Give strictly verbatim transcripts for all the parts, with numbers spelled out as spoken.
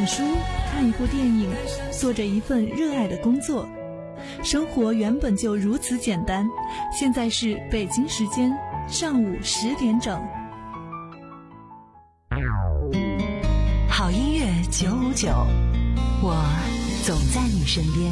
书，看一部电影，做着一份热爱的工作。生活原本就如此简单。现在是北京时间上午十点整。 好音乐九五九，我总在你身边。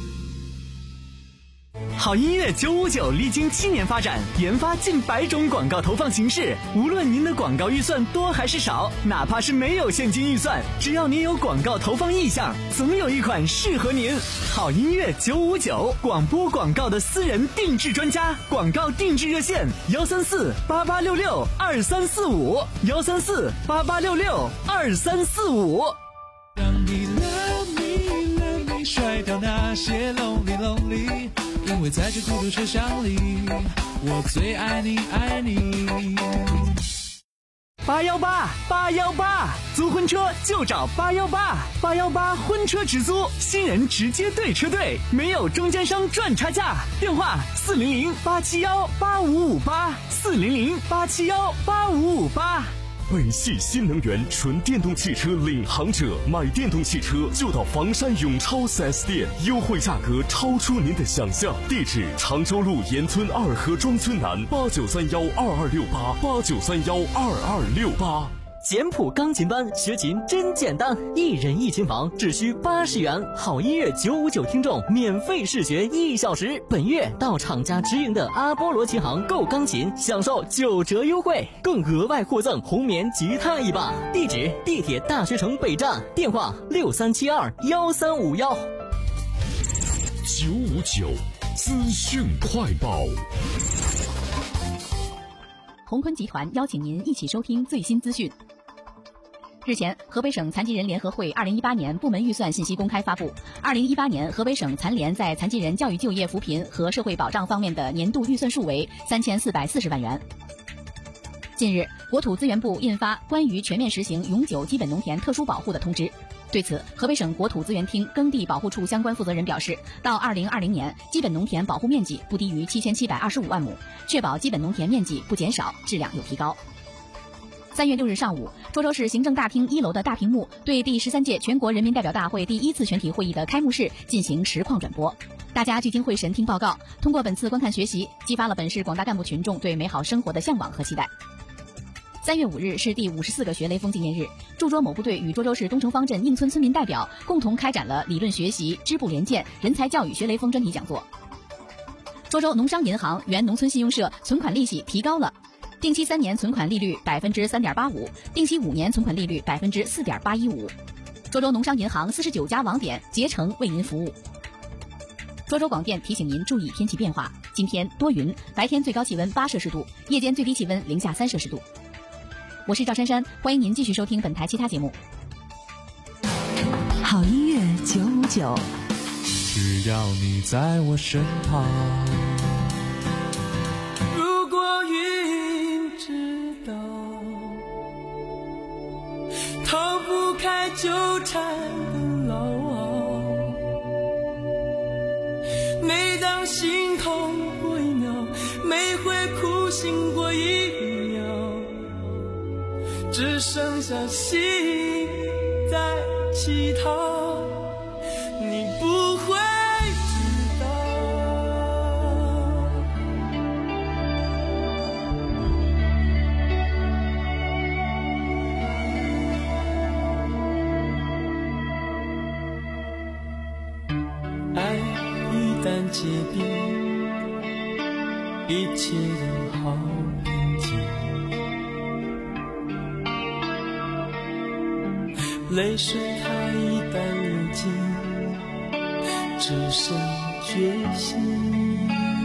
好音乐九五九历经七年发展，研发近百种广告投放形式。无论您的广告预算多还是少，哪怕是没有现金预算，只要您有广告投放意向，总有一款适合您。好音乐九五九，广播广告的私人定制专家，广告定制热线幺三四八八六六二三四五幺三四八八六六二三四五。 让你 love me love me， 甩掉那些 lonely lonely。因为在这孤独车厢里，我最爱你爱你。 八幺八八幺八，租婚车就找八幺八八幺八婚车直租，新人直接对车队，没有中间商赚差价。电话四零零八七幺八五五八四零零八七幺八五五八。 北汽新能源纯电动汽车领航者，买电动汽车就到房山永超 四 S 店，优惠价格超出您的想象。地址：常州路沿村二河庄村南，八九三幺二二六八八九三幺二二六八。 简谱钢琴班学琴真简单，一人一琴房只需八十元。好音乐九五九听众免费试学一小时。本月到厂家直营的阿波罗琴行购钢琴，享受九折优惠，更额外获赠红棉吉他一把。地址：地铁大学城北站，电话六三七二幺三五幺。 九五九资讯快报。 鸿坤集团邀请您一起收听最新资讯。日前，河北省残疾人联合会二零一八年部门预算信息公开发布。二零一八年，河北省残联在残疾人教育、就业、扶贫和社会保障方面的年度预算数为三千四百四十万元。近日，国土资源部印发关于全面实行永久基本农田特殊保护的通知。对此，河北省国土资源厅耕地保护处相关负责人表示，到二零二零年，基本农田保护面积不低于七千七百二十五万亩，确保基本农田面积不减少，质量有提高。三月六日上午，涿州市行政大厅一楼的大屏幕对第十三届全国人民代表大会第一次全体会议的开幕式进行实况转播，大家聚精会神听报告，通过本次观看学习，激发了本市广大干部群众对美好生活的向往和期待。三月五日是第五十四个学雷锋纪念日，驻涿某部队与涿州市东城方镇应村村民代表共同开展了理论学习、支部联建、人才教育学雷锋专题讲座。涿州农商银行原农村信用社存款利息提高了，定期三年存款利率百分之三点八五，定期五年存款利率百分之四点八一五。涿州农商银行四十九家网点竭诚为您服务。涿州广电提醒您注意天气变化，今天多云，白天最高气温八摄氏度，夜间最低气温零下三摄氏度。我是赵珊珊，欢迎您继续收听本台其他节目。 好音乐九五九， 只要你在我身旁。如果云知道逃不开纠缠的牢牢，每当心痛过一秒，每回哭醒过一秒，只剩下心在乞讨，你不会知道。爱一旦结冰，一切都好平静。泪水它一旦流尽，只剩决心。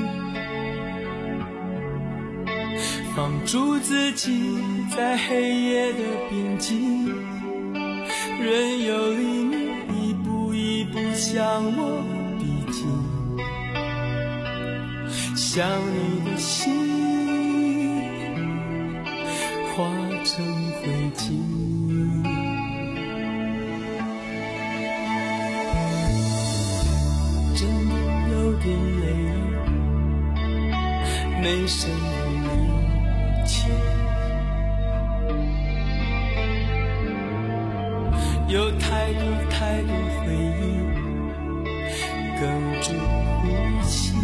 放逐自己在黑夜的边境，任由黎明一步一步向我逼近，想你的心化成灰烬。有点累了，没什么力气， 有太多太多回忆哽住呼吸，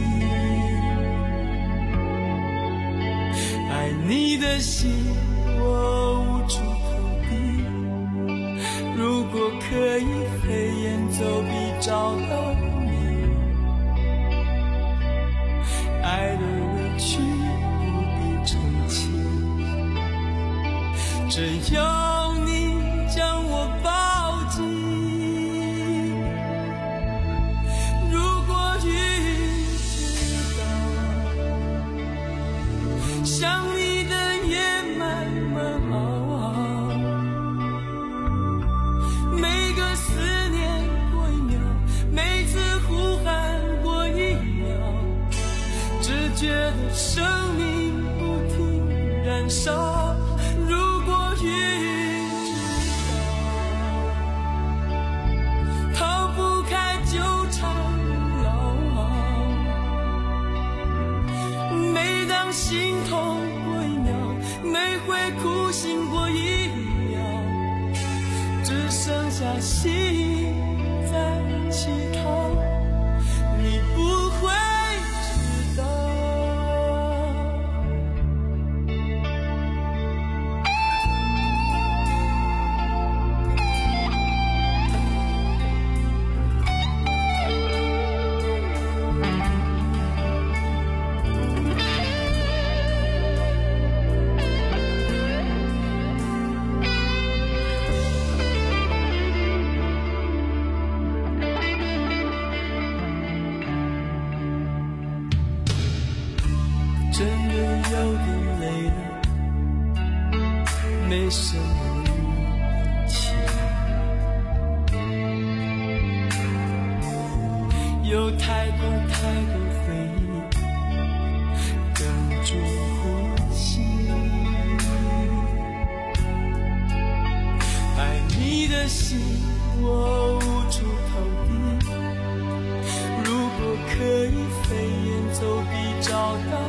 爱你的心我无处投递，如果可以飞檐走壁找到你，爱的委屈不必澄清，只有你将我抱紧。如果云知道想你的夜慢慢熬，每个思念过一秒，每次呼喊过一秒，只觉得生命不停燃烧。如果云心痛过一秒，每回哭醒过一秒，只剩下心在乞讨，你不会知道。真的有点累了，没什么力气，有太多太多回忆哽住呼吸，爱你的心我无处投递，如果可以飞檐走壁找到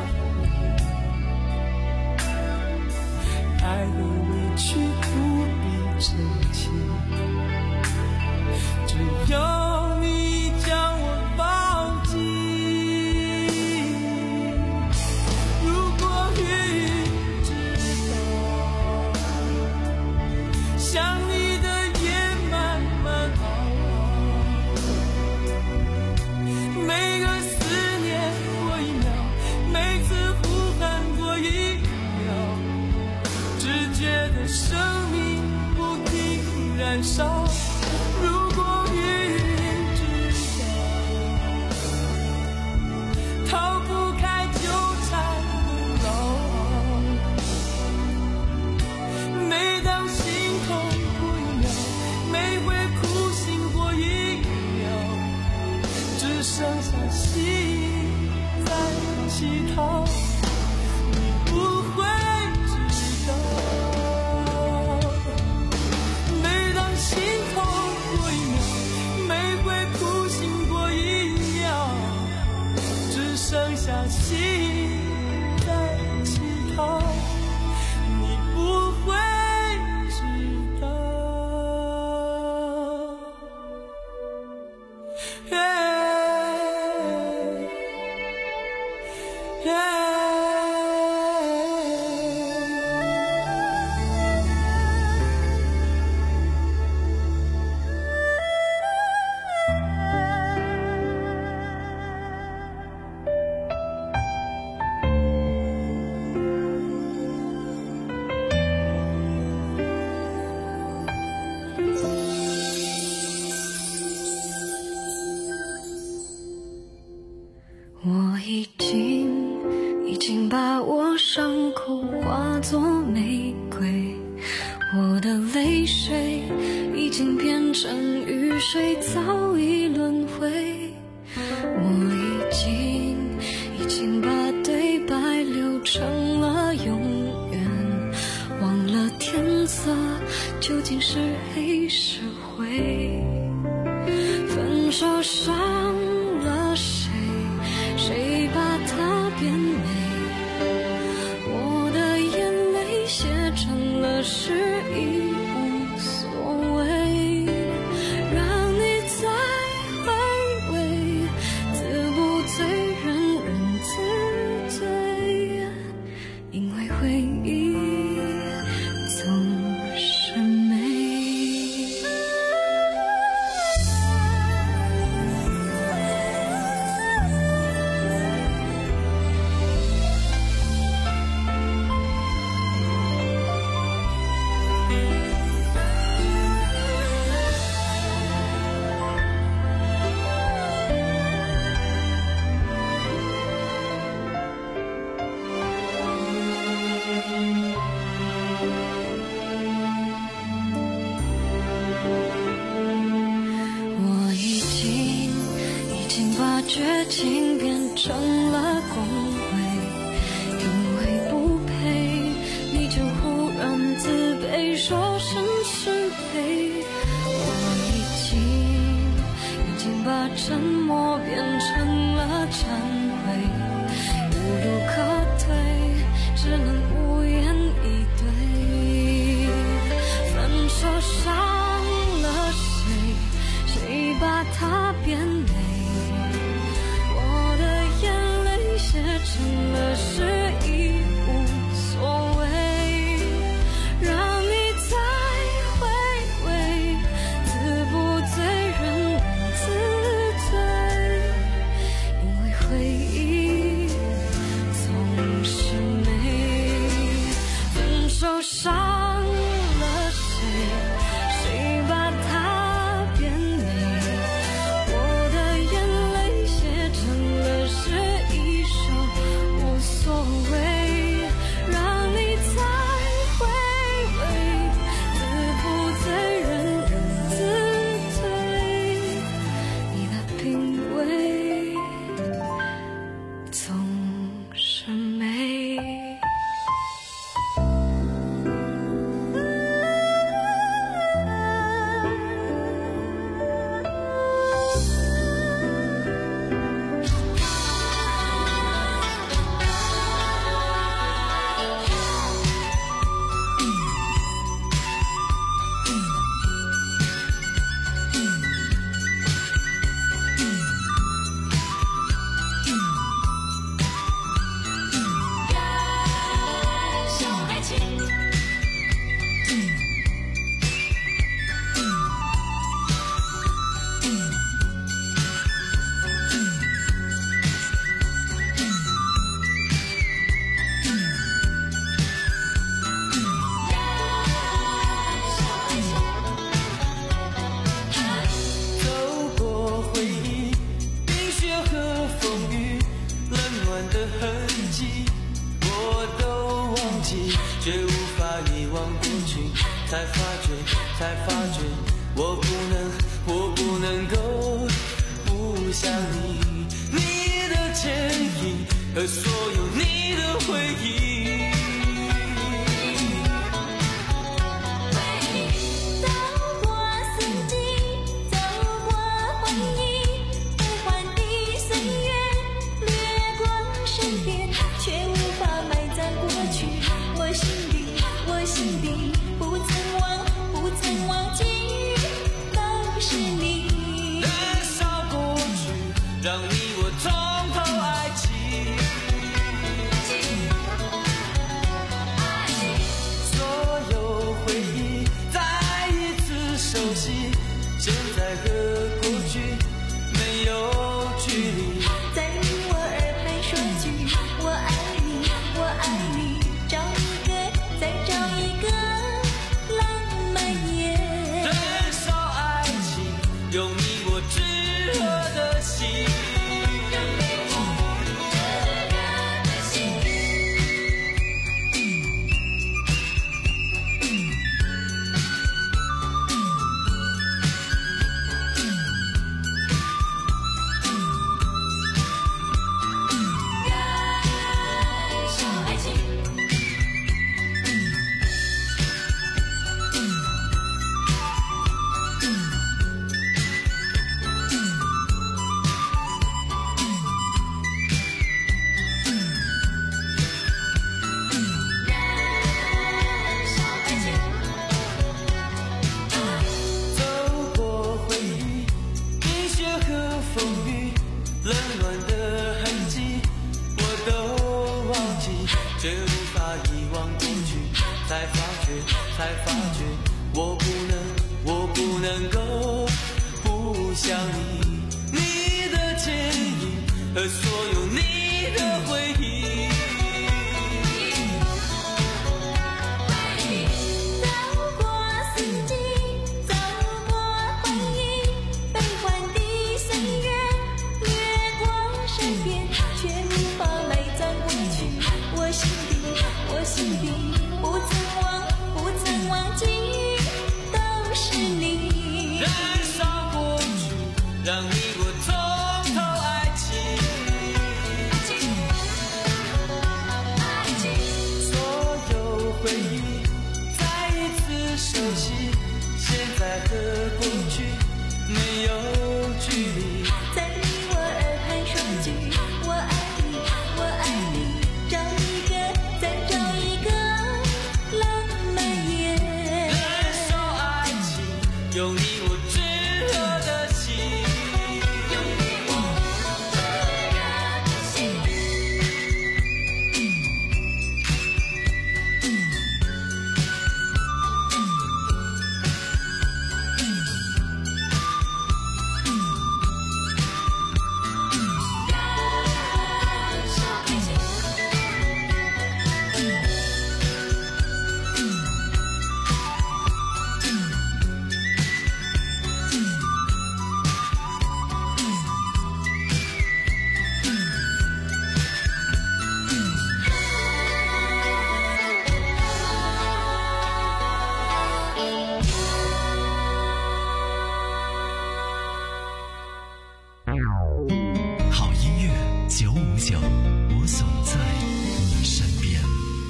爱的委屈不必澄清，只有你将我抱紧。如果云知道想你的夜慢慢熬，每个思念过一秒，每次呼喊过一秒，只觉得生命不停燃烧。如果云知道逃不开纠缠的牢，每当心痛过一秒，每回哭醒过一秒，只剩下心在乞讨，你不会心痛过一秒，每回哭醒过一秒，只剩下心在乞讨，你不会知道。Yeah, yeah. 我已经已经把我伤口化作玫瑰，我的泪水已经变成雨水，早已轮回。我已经已经把对白留成了永远，忘了天色究竟是黑是灰。分手伤了谁？谁把它变美？我的眼泪写成了诗，已无所谓。 绝情变成了恭维，因为不配，你就忽然自卑，说声是非。我已经已经把沉默变成了忏悔，无路可退，只能无言以对。分手伤了谁？谁把它变美？我的眼泪写成了诗，已无所谓，让你再回味，自不醉人人自醉，因为回忆总是美。分手伤了谁？谁把它变美？我的眼泪写成了诗，一首无所谓，让你再回味，自不醉人人自醉，你的品味总是美。 却无法遗忘过去，才发觉，才发觉，我不能，我不能够不想你，你的剪影和所有你的回忆。让你我从头爱起，所有回忆再一次熟悉，现在和过去没有距离。 在你我耳边说句我爱你，我爱你，找一个，再找一个浪漫夜。 燃烧爱情，用你我炙热的心。冷暖的痕迹我都忘记，却无法遗忘过去，才发觉，才发觉，我不能，我不能够不想你，你的剪影和所有你的回忆。让你我从头爱起。 的过去，没有距离。 在你我耳畔说句我爱你，我爱你，找一个再找一个浪漫夜。 人说爱情有你我炙热的心，有你我炙热的心。 好音乐九五九，我总在你身边。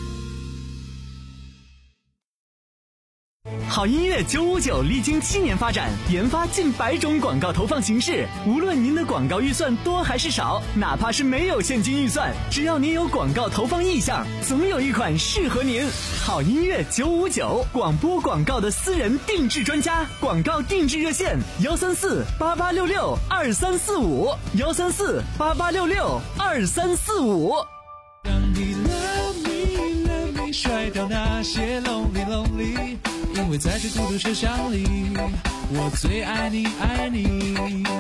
好音乐九五九历经七年发展，研发近百种广告投放形式。无论您的广告预算多还是少，哪怕是没有现金预算，只要您有广告投放意向，总有一款适合您。好音乐九五九，广播广告的私人定制专家，广告定制热线幺三四八八六六二三四五幺三四八八六六二三四五。 让你 love me love me 甩掉那些 lonely lonely， 因为在这孤独车厢里，我最爱你爱你。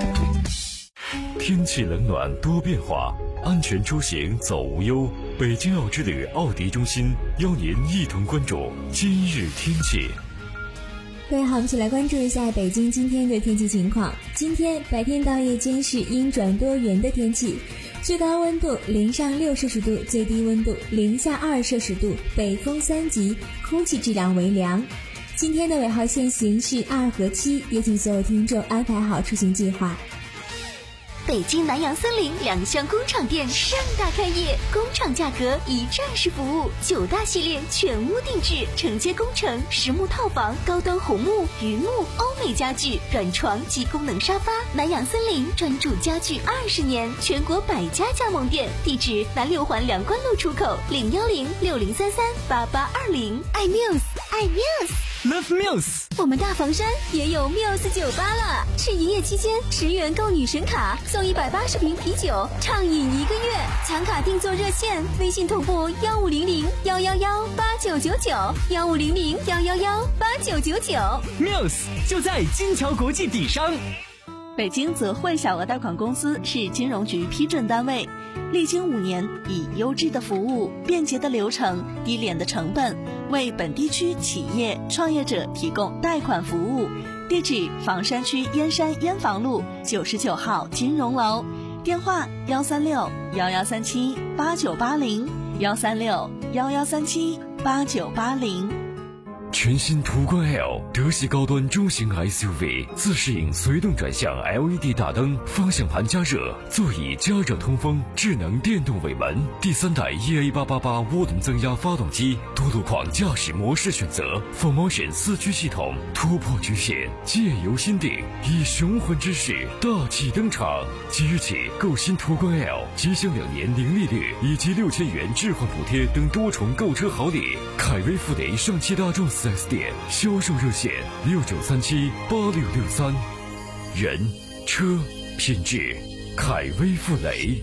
天气冷暖多变化，安全出行走无忧。北京奥之旅奥迪中心邀您一同关注今日天气。 各位好，我们一起来关注一下北京今天的天气情况。今天白天到夜间是阴转多云的天气，最高温度零上六摄氏度，最低温度零下二摄氏度，北风三级，空气质量为良。今天的尾号限行是二和七，也请所有听众安排好出行计划。 北京南洋森林两厢工厂店盛大开业，工厂价格一站式服务，九大系列全屋定制，承接工程、实木套房、高端红木、榆木、欧美家具、软床及功能沙发。南洋森林专注家具二十年，全国百家加盟店，地址南六环梁关路出口零幺零六零三三八八二零。爱 Muse， 爱 Muse。Love Muse， 我们大房山也有 Muse 酒吧了，是营业期间十元购女神卡送一百八十瓶啤酒，畅饮一个月。抢卡订座热线：微信同步幺五零零幺幺幺八九九九幺五零零幺幺幺八九九九。 Muse 就在金桥国际底商。 北京泽汇小额贷款公司是金融局批准单位，历经五年，以优质的服务、便捷的流程、低廉的成本，为本地区企业创业者提供贷款服务。地址：房山区燕山燕房路九十九号金融楼，电话：幺三六幺幺三七八九八零幺三六幺幺三七八九八零。 全新途观 L 德系高端中型 S U V， 自适应随动转向 L E D 大灯，方向盘加热，座椅加热通风，智能电动尾门，第三代 E A 八八八涡轮增压发动机，多路况驾驶模式选择 ，four motion 四驱系统，突破局限，借由心定，以雄浑之势大气登场。即日起购新途观 L， 即享两年零利率以及六千元置换补贴等多重购车好礼。凯威富雷上汽大众四 S 店销售热线六九三七八六六三。人车品质，凯威富雷。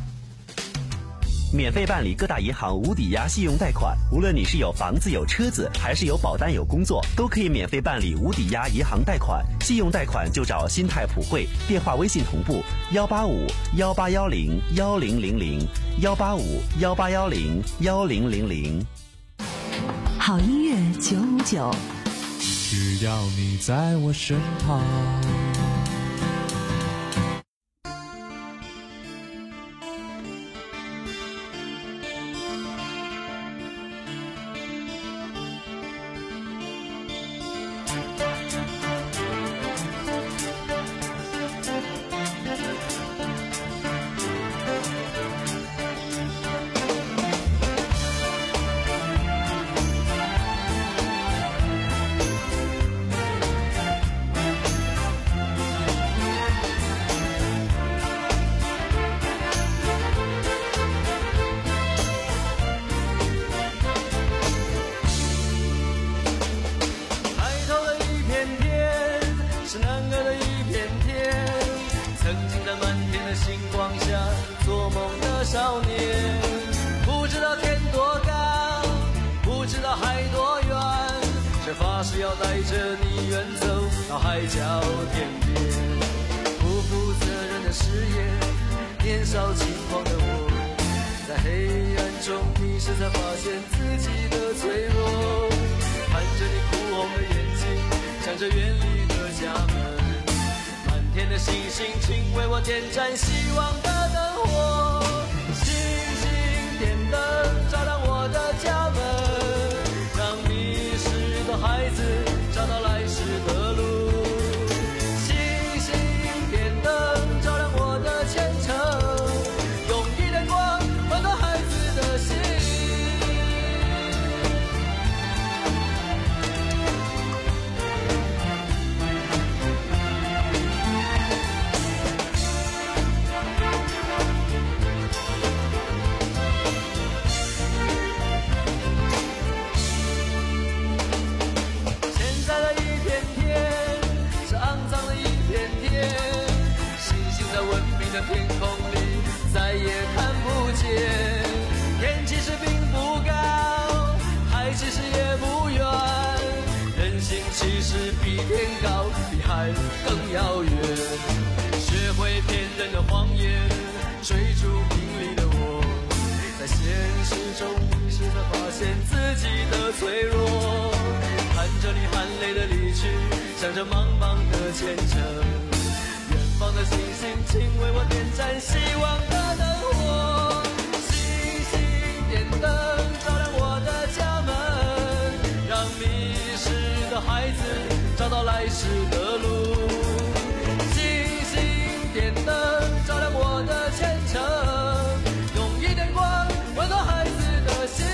免费办理各大银行无抵押信用贷款，无论你是有房子有车子，还是有保单有工作，都可以免费办理无抵押银行贷款。信用贷款就找新泰普惠，电话微信同步幺八五幺八幺零幺零零零幺八五幺八幺零幺零零零。 好音乐九五九， 只要你在我身旁。 誓要带着你远走到海角天边。不负责任的誓言，年少轻狂的我，在黑暗中迷失，才发现自己的脆弱。看着你哭红的眼睛，想着远离的家门，满天的星星，请为我点燃希望的灯火。星星点灯，照亮我的家门，让迷失的孩子找到来时的路。星星点灯，照亮我的前程，用一点光温暖孩子的心。现在的一片天是肮脏的一片天，星星在文明的天空里再也看不见。天其实并不高，海其实也不远，人心其实比天高，比海更遥远。学会骗人的谎言，追逐名利的我，在现实中迷失，才发现自己的脆弱。看着你含泪的离去，想着茫茫的前程，远方的星星，请为我点燃希望的灯火。星星点灯，照亮我的家门，让迷失的孩子找到来时的路。星星点灯，照亮我的前程，用一点光温暖孩子的心。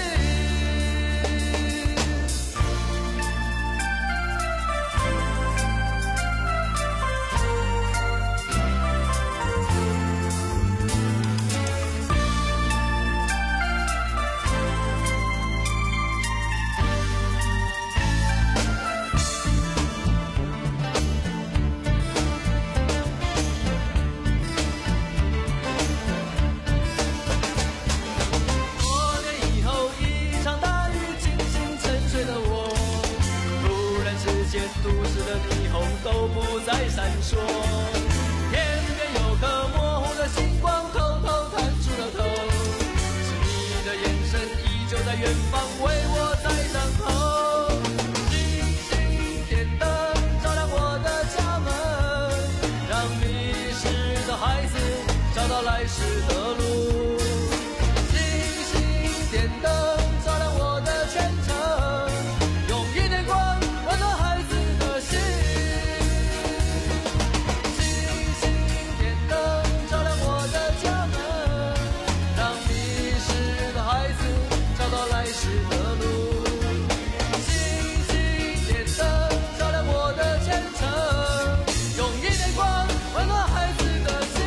多年以后，一场大雨惊醒沉睡的我，突然之间，都市的霓虹都不再闪烁，天边有颗模糊的星光偷偷探出了头，是你的眼神依旧在远方为我在等候。星星点灯，照亮我的家门，让迷失的孩子找到来时的路。星星点灯，照亮我的前程，用一点光温暖孩子的心。星星点灯，照亮我的家门，让迷失的孩子找到来时的路。星星点灯，照亮我的前程，用一点光温暖孩子的心。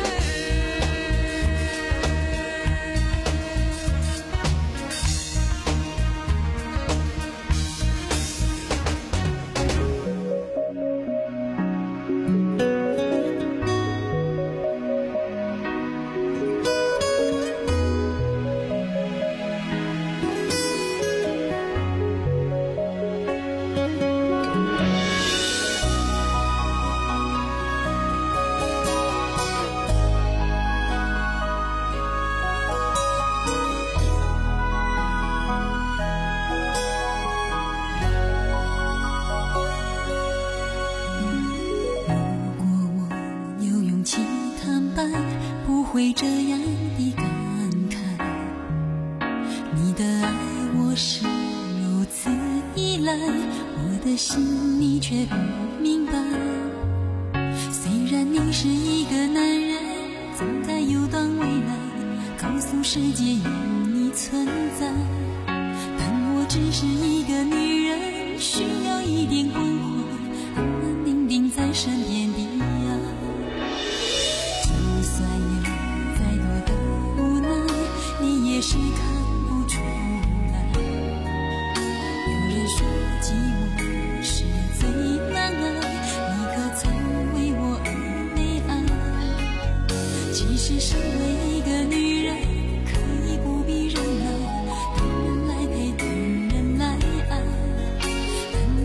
会这样的感慨，你的爱我是如此依赖，我的心你却不明白。虽然你是一个男人，总在游荡未来，告诉世界有你存在，但我只是一个女人，需要一点关怀，安安定定在身边的爱。就算有再多的无奈，你也是看不出来。有人说寂寞是最难爱，你可曾为我而悲哀？其实身为一个女人，可以不必忍耐，等人来陪，等人来爱。但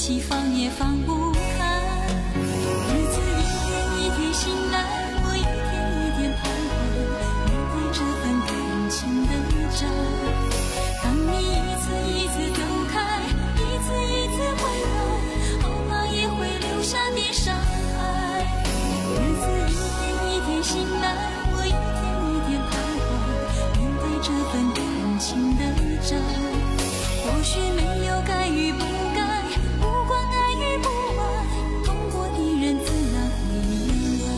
起放也放不开。日子一天一天醒来，我一天一天徘徊，面对这份感情的债。当你一次一次走开，一次一次回来，后怕也会留下点伤害。日子一天一天醒来，我一天一天徘徊，面对这份感情的债。或许没有该与不该，不管爱与不爱，痛过的人自然会明白。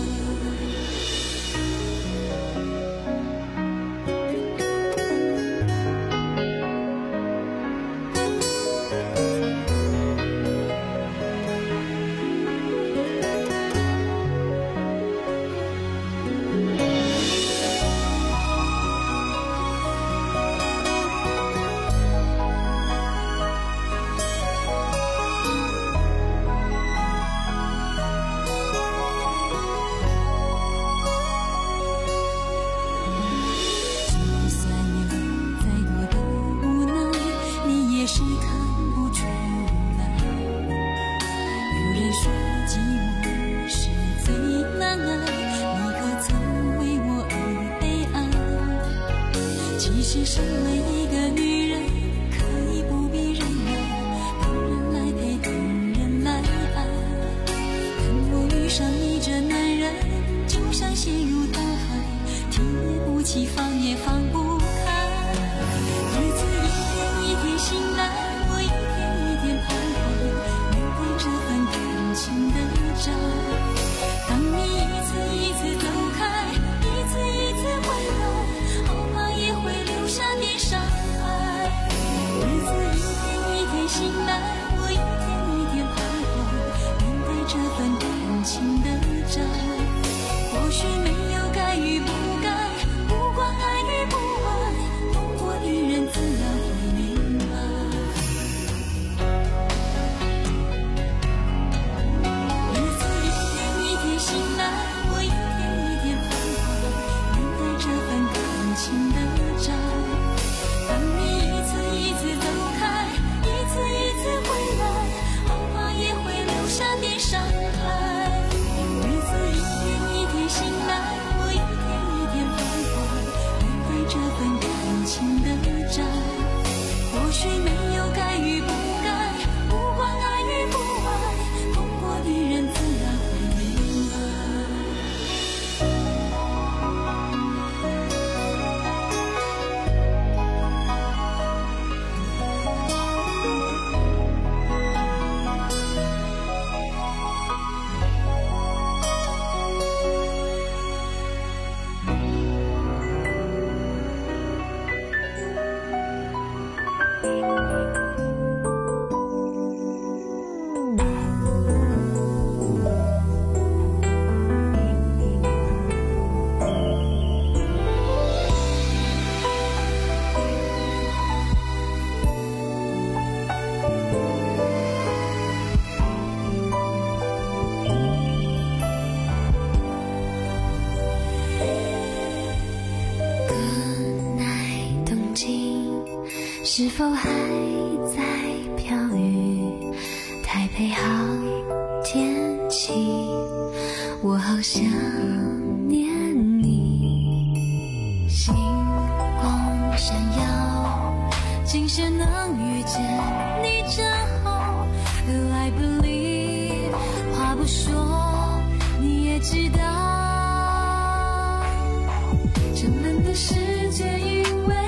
是否还在飘雨？台北好天气，我好想念你。星光闪耀，今生能遇见你真好。I believe， 话不说你也知道，这冷的世界因为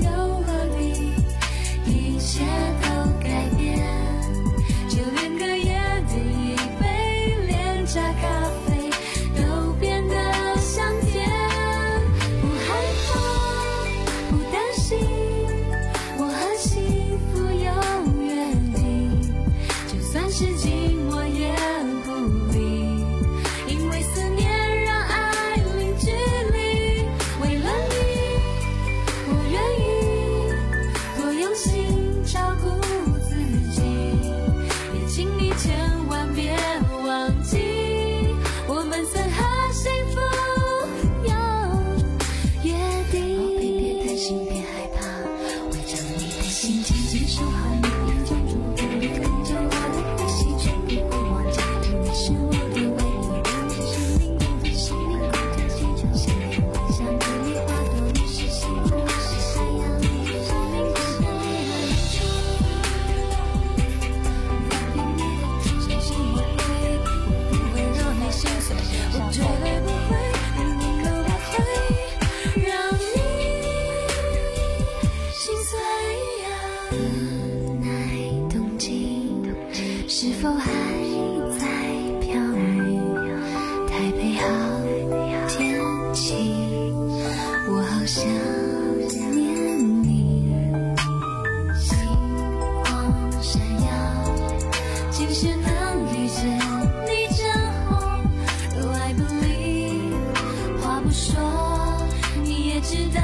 一切都改变，就连隔夜的一杯廉价咖啡都变得香甜。不害怕，不担心，我和幸福有约定，就算是寂寞也不理，因为思念让爱零距离。为了你，我愿意多用心照顾自己，也请你千万别忘记，我们曾和幸福有约定。宝贝，别担心，别害怕，会将你的心紧紧守好，你眼中中不会更将我的是否还在飘雨？台北好天气，我好想念你。星光闪耀，今世能遇见你真好。有爱不理，话不说，你也知道。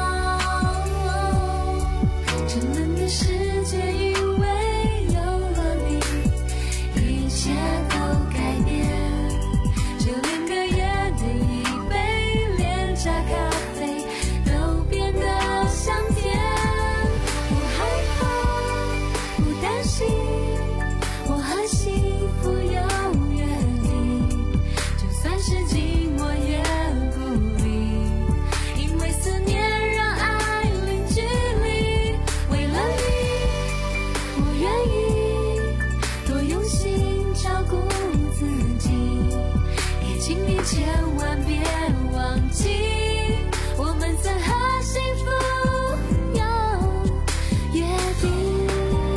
这冷的世界因为一切都改变，就连隔夜的一杯廉价咖啡都变得香甜。不害怕，不担心，我和幸福有约定，就算是寂寞也不离，因为思念让爱零距离。为了你，我愿意多用心照顾自己，也请你千万别忘记，我们曾和幸福有约定。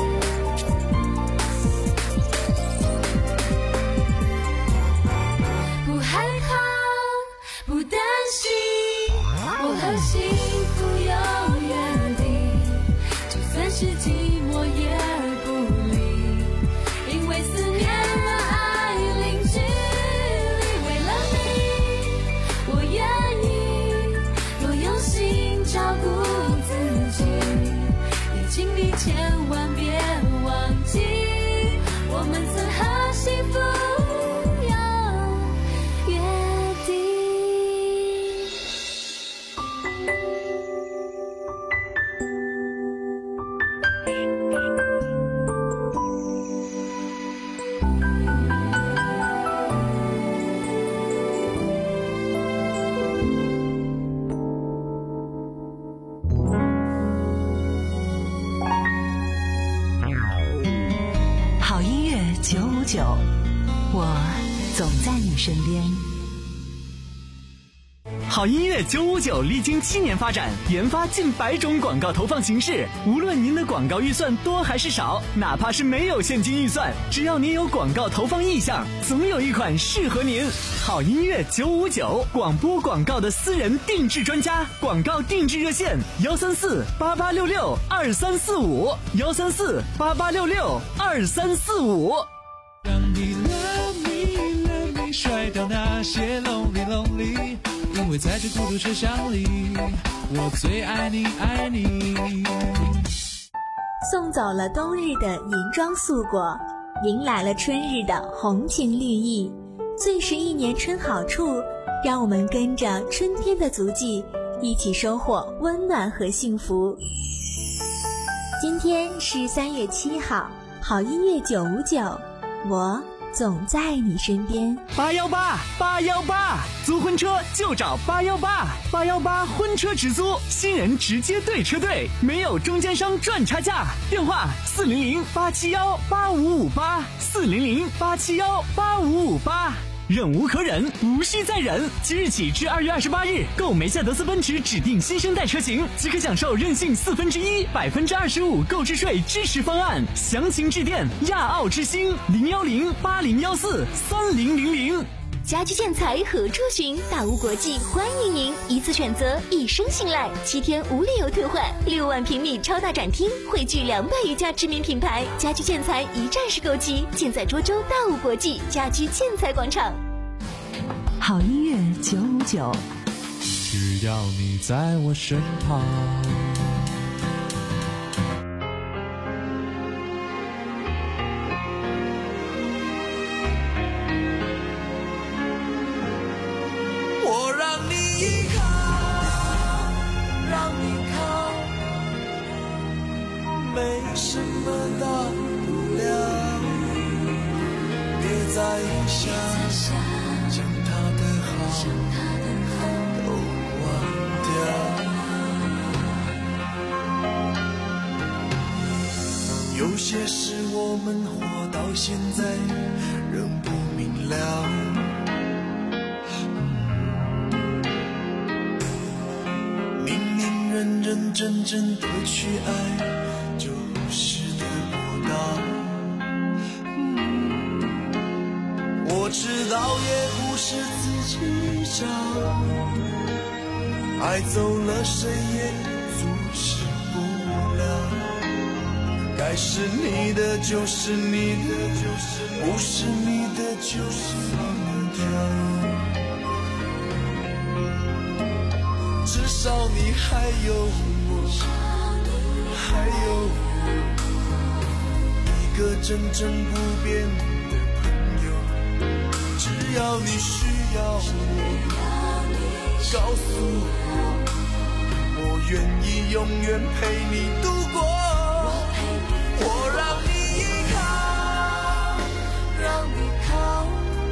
不害怕，不担心，我和幸福有约定，就算是寂寞也不离，因为思念让爱零距离。为了你，我愿意多用心照顾自己，也请你千万别忘记，我们曾和幸福有约定。 好音乐九五九，我总在你身边。 好音乐九五九历经七年发展，研发近百种广告投放形式。无论您的广告预算多还是少，哪怕是没有现金预算，只要您有广告投放意向，总有一款适合您。好音乐九五九，广播广告的私人定制专家，广告定制热线：幺三四八八六六二三四五，幺三四八八六六二三四五。 让你 love me love me， 甩掉那些 lonely lonely， 因为在这孤独车厢里，我最爱你爱你。 送走了冬日的银装素裹，迎来了春日的红情绿意。最是一年春好处，让我们跟着春天的足迹，一起收获温暖和幸福。今天是三月七号，好音乐九五九，我总在你身边。 八幺八八幺八，租婚车就找八幺八，八幺八婚车直租，新人直接对车队，没有中间商赚差价。电话四零零八七幺八五五八，四零零八七幺八五五八。忍无可忍，无需再忍。即日起至二月二十八日，购梅赛德斯奔驰指定新生代车型，即可享受任性四分之一、百分之二十五购置税支持方案。详情致电亚奥之星零幺零八零幺四三零零零。 家居建材何处寻？大屋国际欢迎您，一次选择，一生信赖，七天无理由退换，六万平米超大展厅，汇聚两百余家知名品牌，家居建材一站式购齐，尽在涿州大屋国际家居建材广场。 好音乐九五九， 只要你在我身旁。我让你依靠，让你靠，没什么大不了。别再想，将他的好都忘掉。有些事我们活到现在仍不明了。认认真真的去爱，就道也不是自己找，爱走了谁也阻止不了。该是你的就是你的，不是你的就是你的。至少你还有我，还有一个真正不变的朋友。只要你需要我，告诉我，我愿意永远陪你度过。我让你依靠，让你靠，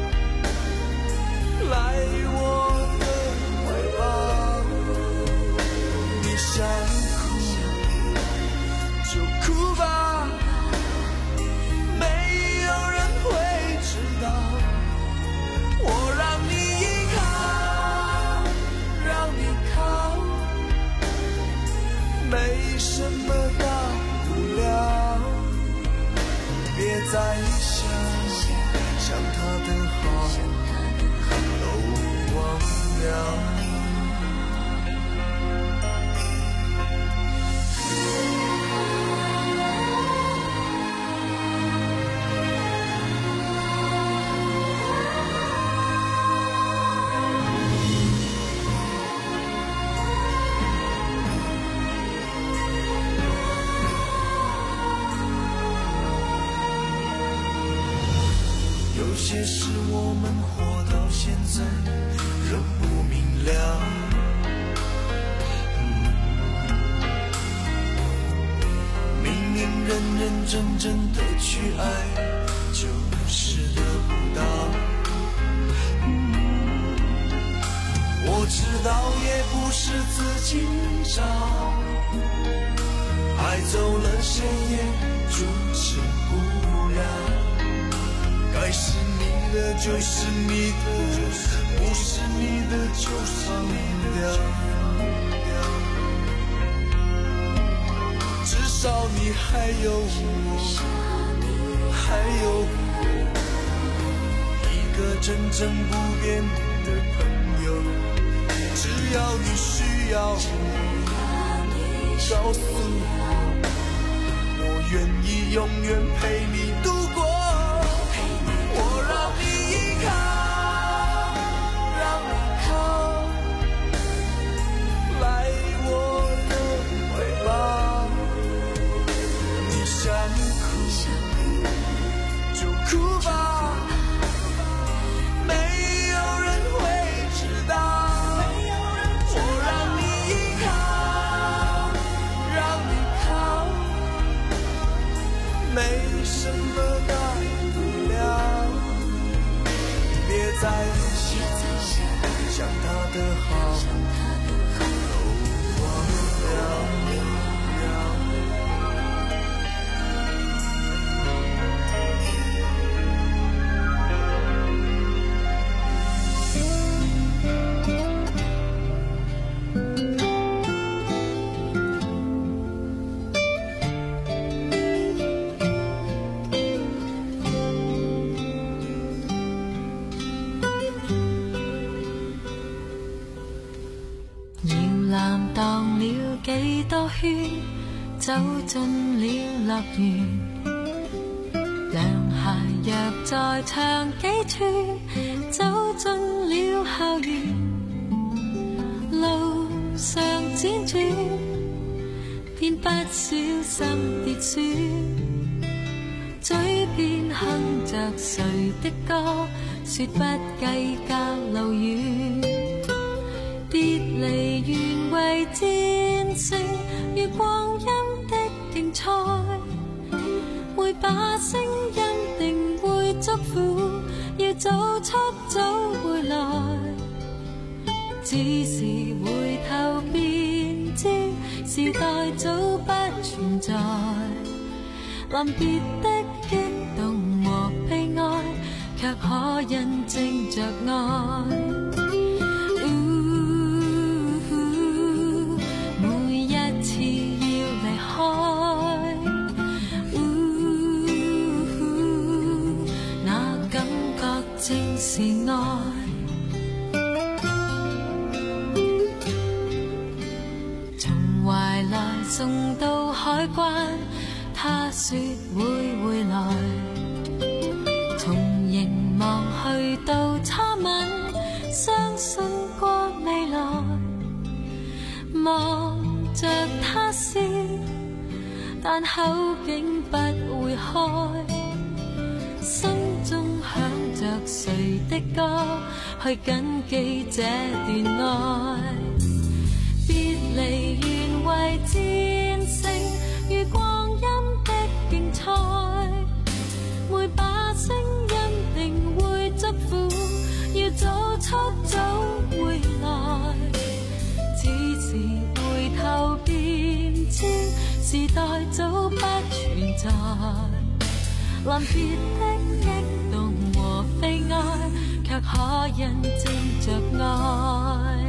来我的怀抱。你想哭就哭吧，没有人会知道。我让你依靠，让你靠，没什么大不了。别再想想他的好，都忘了。有些事我们活到现在仍不明了，明明认认真真的去爱，就是得不到。我知道也不是自己找，爱走了谁也阻止不了。该是你的就是你的，不是你的就放掉。至少你还有我，还有我，一个真正不变的朋友。只要你需要我，告诉我，我愿意永远陪你度过。我让你依靠，让你靠，来我的怀抱。你想哭就哭吧，没有人会知道。我让你依靠，让你靠，没什么大不了。别再想想他的好，都忘了。 幾多圈走進了樂園，涼鞋若再長幾寸走進了校園，路上輾轉便不小心跌損，嘴邊哼着誰的歌，說不計較路遠，別離原為戰勝，如光陰的競賽，每把聲音定會祝福，要早出早回來，只是回頭便知時代早不存在，臨別的激動和悲哀，卻可印證着愛。正是愛。從懷來送到海關，他說會回來。從凝望去到初吻，相信過未來。望着他笑，但口竟不會開，心中響着誰的歌，去緊記這段愛。別離原為戰勝，如光陰的競賽，每把聲音定會祝福，要早出早回來。只是回頭便知，時代早不存在。臨別的激動和悲哀，卻可印證着愛。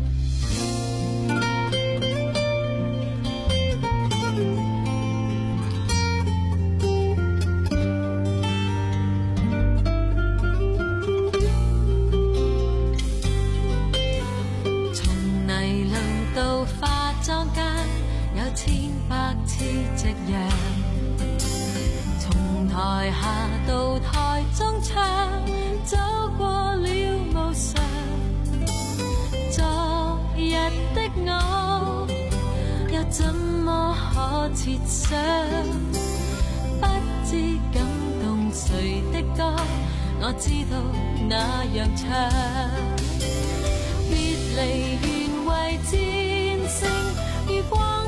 千百次夕陽，從台下到台中唱，走過了無常。昨日的我，又怎麼可設想？不知感動誰的歌，我知道那樣唱。別離原為戰勝，如光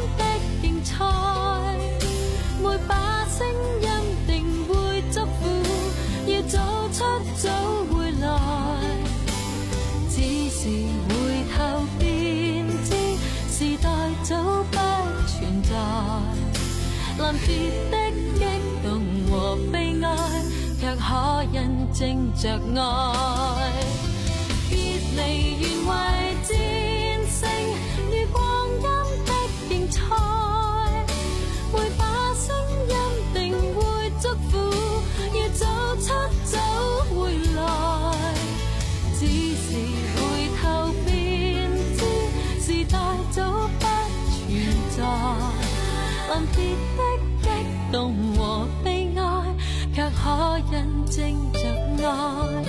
每把聲音定會祝福，要早出早回來。只是回頭便知，時代早不存在。臨別的激動和悲哀，卻可印證着愛。別離原為戰勝，如光陰的競賽，每把聲音定會祝福，要早出早回來。只是回頭便知，時代早不存在。臨別的激動和悲哀，卻可印證着愛。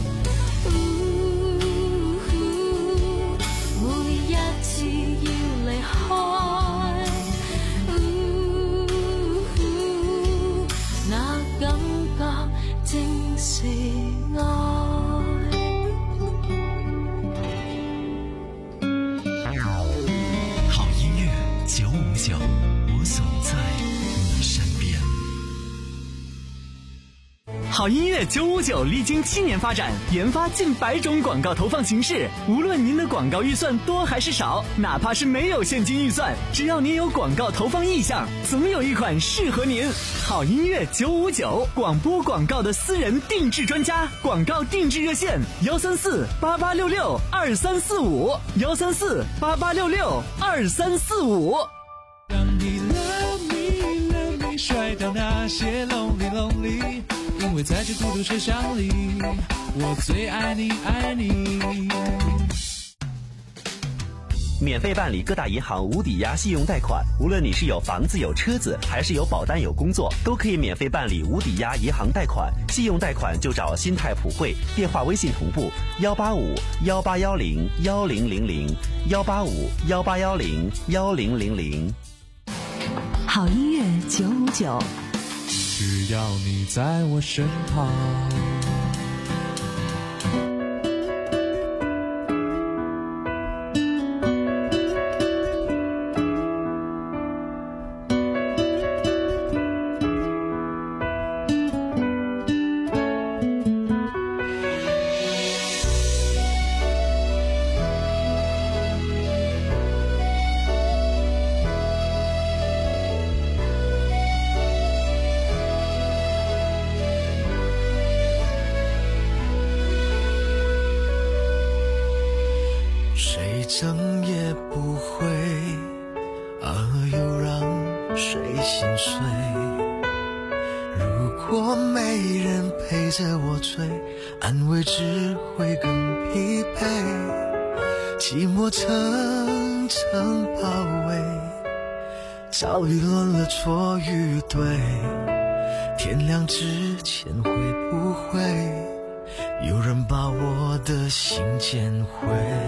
每一次要離開，那感覺正是愛。 好音樂九五九，我總在你身邊。 好音乐九五九历经七年发展，研发近百种广告投放形式。无论您的广告预算多还是少，哪怕是没有现金预算，只要您有广告投放意向，总有一款适合您。好音乐九五九，广播广告的私人定制专家，广告定制热线：幺三四八八六六二三四五，幺三四八八六六二三四五。 让你 love me love me 甩掉那些 lonely lonely。因为在这孤独车厢里，我最爱你爱你。 免费办理各大银行无抵押信用贷款，无论你是有房子有车子，还是有保单有工作，都可以免费办理无抵押银行贷款。信用贷款就找新泰普惠，电话微信同步幺八五幺八幺零幺零零零幺八五幺八幺零幺零零零。 好音乐九五九。 只要你在我身旁。 争也不会，而又让谁心碎。如果果没人陪着我追，安慰只会更疲惫，寂寞层层包围，早已乱了错与对，天亮之前会不会有人把我的心捡回？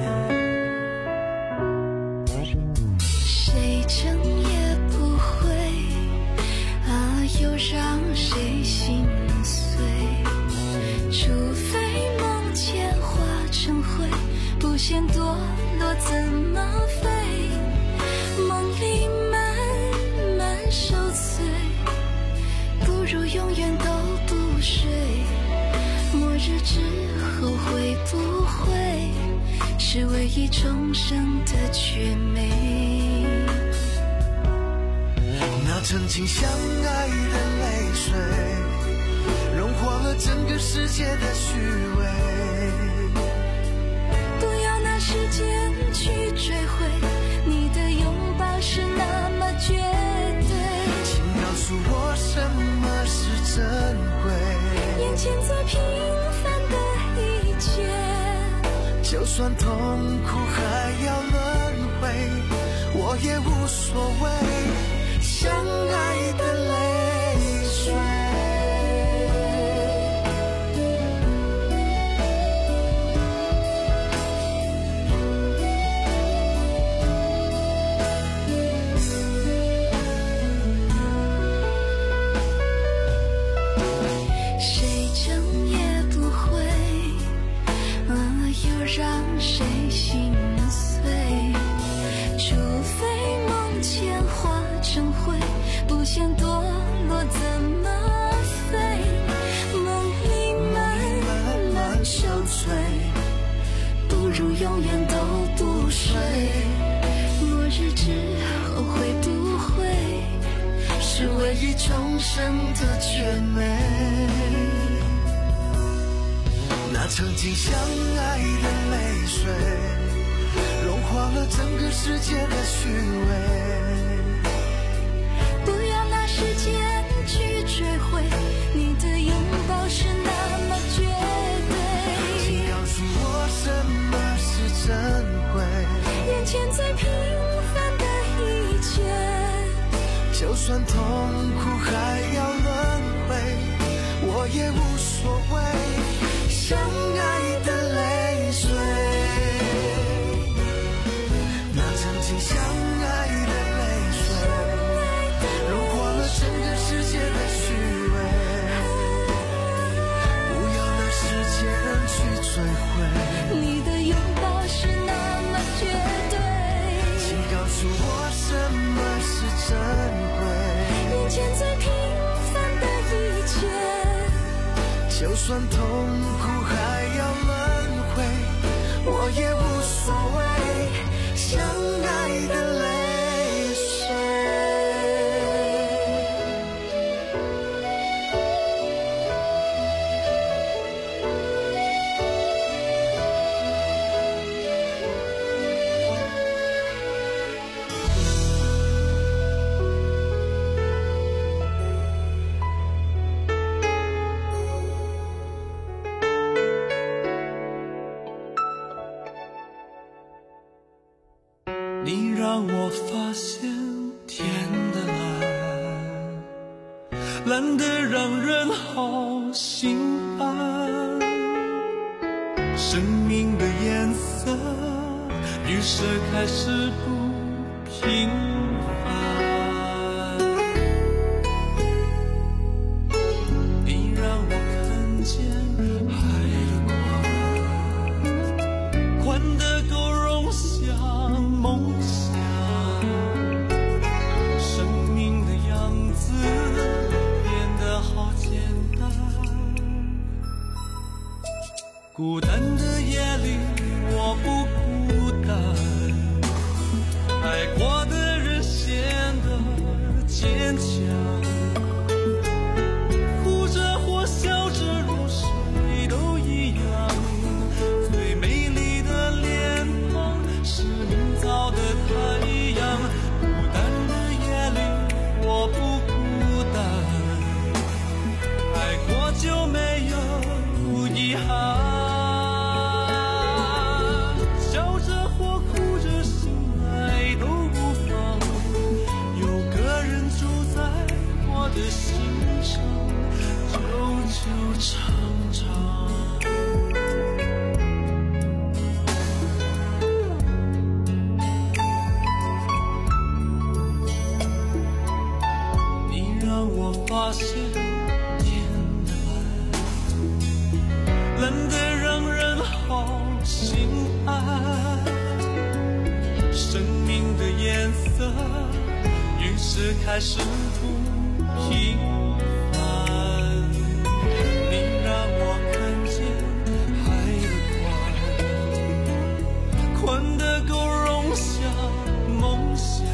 谁争也不会啊，又让谁心碎？除非梦见化成灰，不嫌堕落怎么飞？梦里慢慢受罪，不如永远都不睡。末日之后会不会是唯一终生的绝美？ 那曾经相爱的泪水，融化了整个世界的虚伪。 不要拿时间去追回，你的拥抱是那么绝对。 请告诉我什么是珍贵？ 眼前最平凡的一切， 就算痛苦还要轮回，我也无所谓。相爱的泪水， 谁争也不会啊，又让谁心碎？除非梦见化成灰，不嫌堕落怎么飞？梦里慢慢受罪，不如永远都不睡。末日之后会不会是唯一终生的绝美？ 那曾经相爱的泪水，融化了整个世界的虚伪。 不要拿时间去追回，你的拥抱是那么绝对。 请告诉我什么是珍贵？ 眼前最平凡的一切， 就算痛苦还要轮回，我也无所谓。相爱的泪水，那曾经相爱的泪水，融化了整个世界的虚伪。不要拿时间去追回， 你的拥抱是那么绝对。 请告诉我什么是珍贵？ 眼前最平凡的一切， 就算痛苦还要轮回，我也无所谓。相爱的泪水。 你让我发现天的蓝，蓝得让人好心安。生命的颜色，绿色开始不平凡。你让我看见海的宽，宽得够容下梦想。生命的样子变得好简单。孤单的夜里我不孤单，爱过的人显得坚强。哭着或笑着入睡都一样，最美丽的脸庞是明早的太阳。孤单的夜里我不孤单，爱长长。你让我发现天的蓝，蓝得让人好心安，生命的颜色于是开始不平凡。你让我看见海的宽，宽得够容下梦想，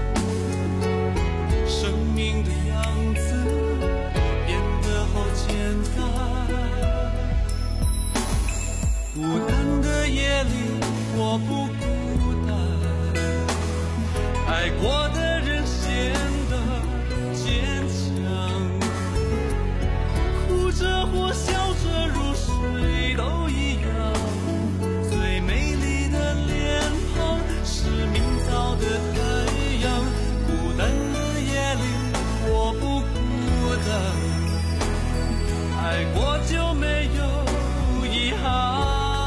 生命的样子变得好简单。孤单的夜里我不孤单，爱过的人显得坚强，哭着或笑着入睡都一样。最美丽的脸庞是明早的太阳。孤单的夜里我不孤单，爱过就没有遗憾。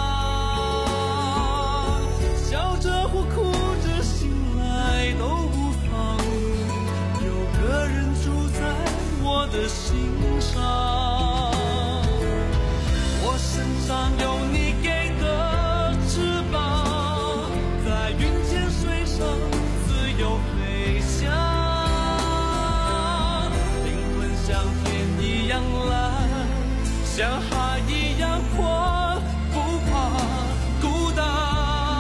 笑着或哭着醒来都无妨，有个人住在我的心上。我身上有你给的翅膀，在云间水上自由飞翔。灵魂像天一样蓝，像海一样宽，不怕孤单。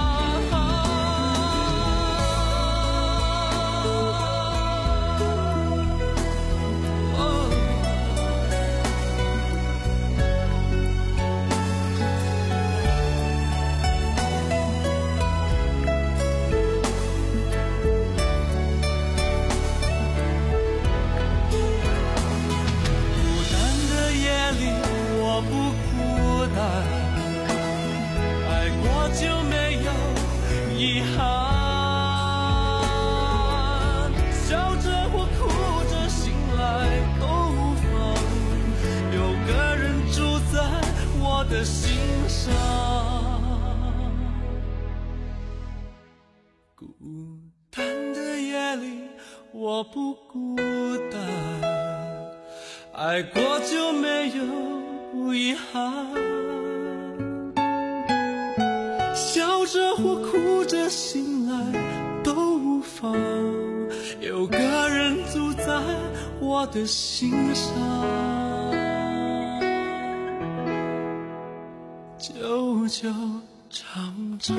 就没有遗憾，笑着或哭着醒来都无妨，有个人住在我的心上。孤单的夜里我不孤单，爱过就没有遗憾。笑着或哭着醒来都无妨，有个人住在我的心上。久久长长。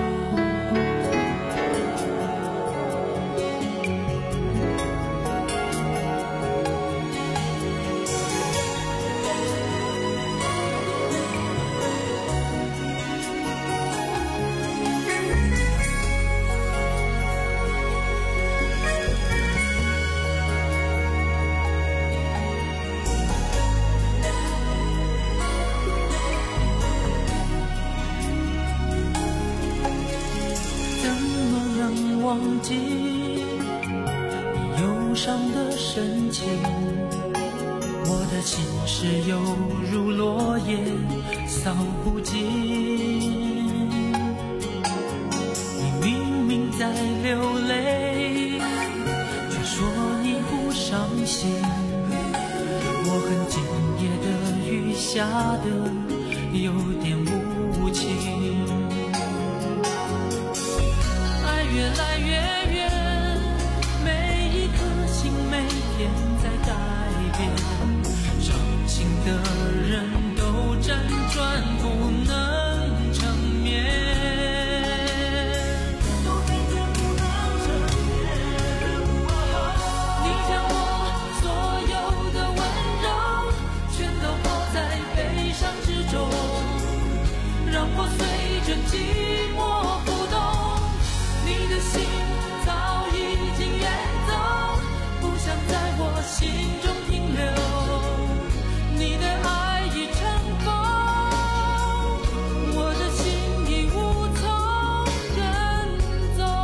忘记你忧伤的深情，我的心事犹如落叶扫不尽。你明明在流泪，却说你不伤心。我很今夜的雨下得有点无情，越来越远，每一颗心每天在改变，伤心的人都辗转不能成眠，都非得不能成眠。你将我所有的温柔全都抛在悲伤之中，让我随着寂寞浮动。你的心早已经远走，不想在我心中停留。你的爱已成风，我的心已无从跟踪。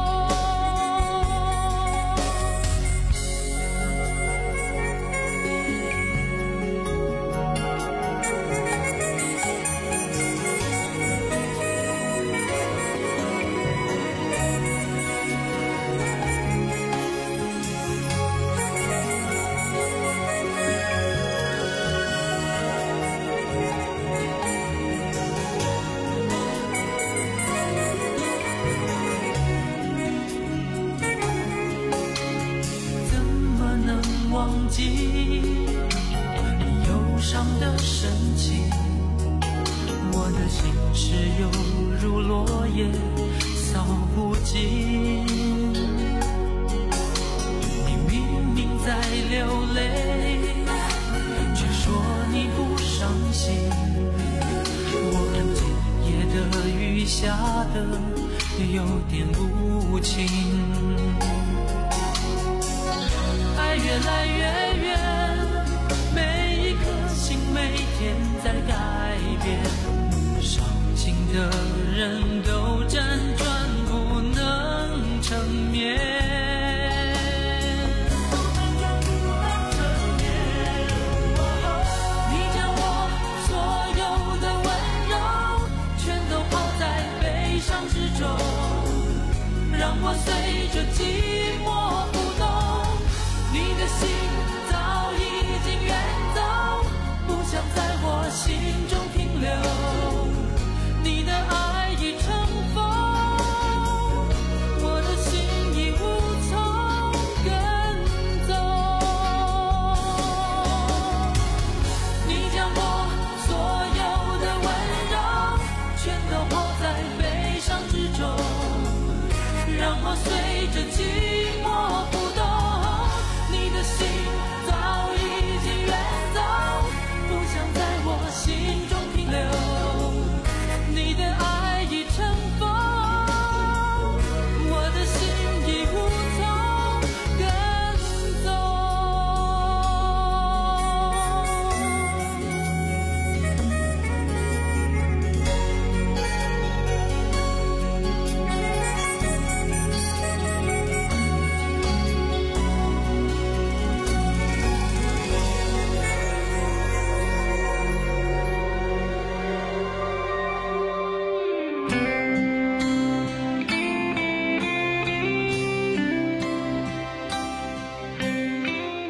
忘记你忧伤的神情，我的心事犹如落叶扫不尽。你明明在流泪，却说你不伤心。我看今夜的雨下得有点无情，爱越来越远，每一颗心每天在改变，伤心的人